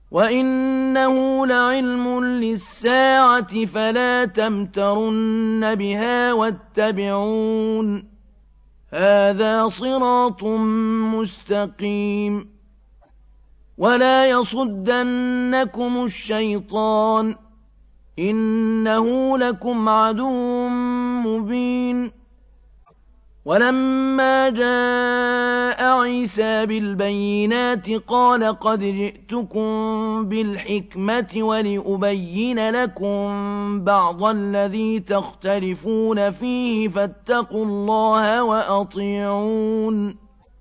وَإِنَّهُ لَعِلْمٌ لِّلسَّاعَةِ فَلَا تَمْتَرُنَّ بِهَا وَاتَّبِعُونِ ۚ هَٰذَا صِرَاطٌ مُّسْتَقِيمٌ. وَلَا يَصُدَّنَّكُمُ الشَّيْطَانُ ۖ إِنَّهُ لَكُمْ عَدُوٌّ مُّبِينٌ. وَلَمَّا جَاءَ عِيسَىٰ بِالْبَيِّنَاتِ قَالَ قَدْ جِئْتُكُم بِالْحِكْمَةِ وَلِأُبَيِّنَ لَكُم بَعْضَ الَّذِي تَخْتَلِفُونَ فِيهِ فَاتَّقُوا اللَّهَ وَأَطِيعُونِ.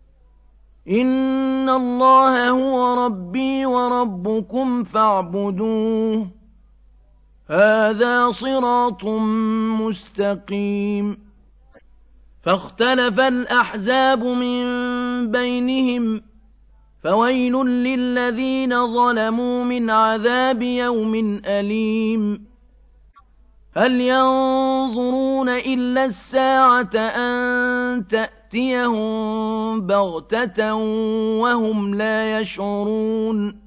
إِنَّ اللَّهَ هُوَ رَبِّي وَرَبُّكُمْ فَاعْبُدُوهُ ۚ هَٰذَا صِرَاطٌ مُّسْتَقِيمٌ. فَاخْتَلَفَ الْأَحْزَابُ مِن بَيْنِهِمْ ۖ فَوَيْلٌ لِّلَّذِينَ ظَلَمُوا مِنْ عَذَابِ يَوْمٍ أَلِيمٍ. هَلْ يَنظُرُونَ إِلَّا السَّاعَةَ أَن تَأْتِيَهُم بَغْتَةً وَهُمْ لَا يَشْعُرُونَ.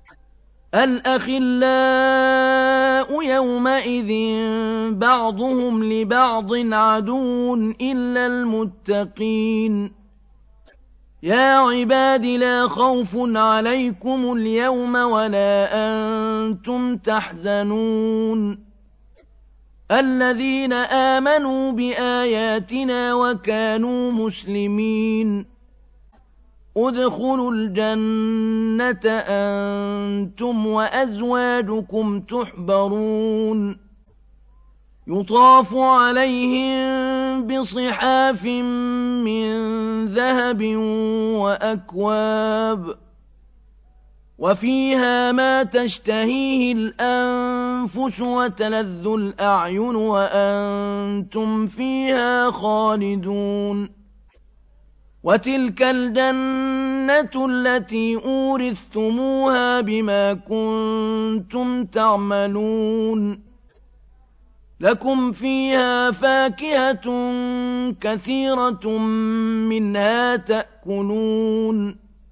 الْأَخِلَّاءُ يَوْمَئِذٍ بَعْضُهُمْ لِبَعْضٍ عَدُوٌّ إِلَّا الْمُتَّقِينَ. يَا عِبَادِ لَا خَوْفٌ عَلَيْكُمُ الْيَوْمَ وَلَا أَنتُمْ تَحْزَنُونَ الَّذِينَ آمَنُوا بِآيَاتِنَا وَكَانُوا مُسْلِمِينَ. ادْخُلُوا الْجَنَّةَ أَنتُمْ وَأَزْوَاجُكُمْ تُحْبَرُونَ يُطَافُ عَلَيْهِم بِصِحَافٍ مِّن ذَهَبٍ وَأَكْوَابٍ وَفِيهَا مَا تَشْتَهِيهِ الْأَنفُسُ وَتَلَذُّ الْأَعْيُنُ وَأَنتُمْ فِيهَا خَالِدُونَ. وَتِلْكَ الْجَنَّةُ الَّتِي أُورِثْتُمُوهَا بِمَا كُنتُمْ تَعْمَلُونَ لَكُمْ فِيهَا فَاكِهَةٌ كَثِيرَةٌ مِّنْهَا تَأْكُلُونَ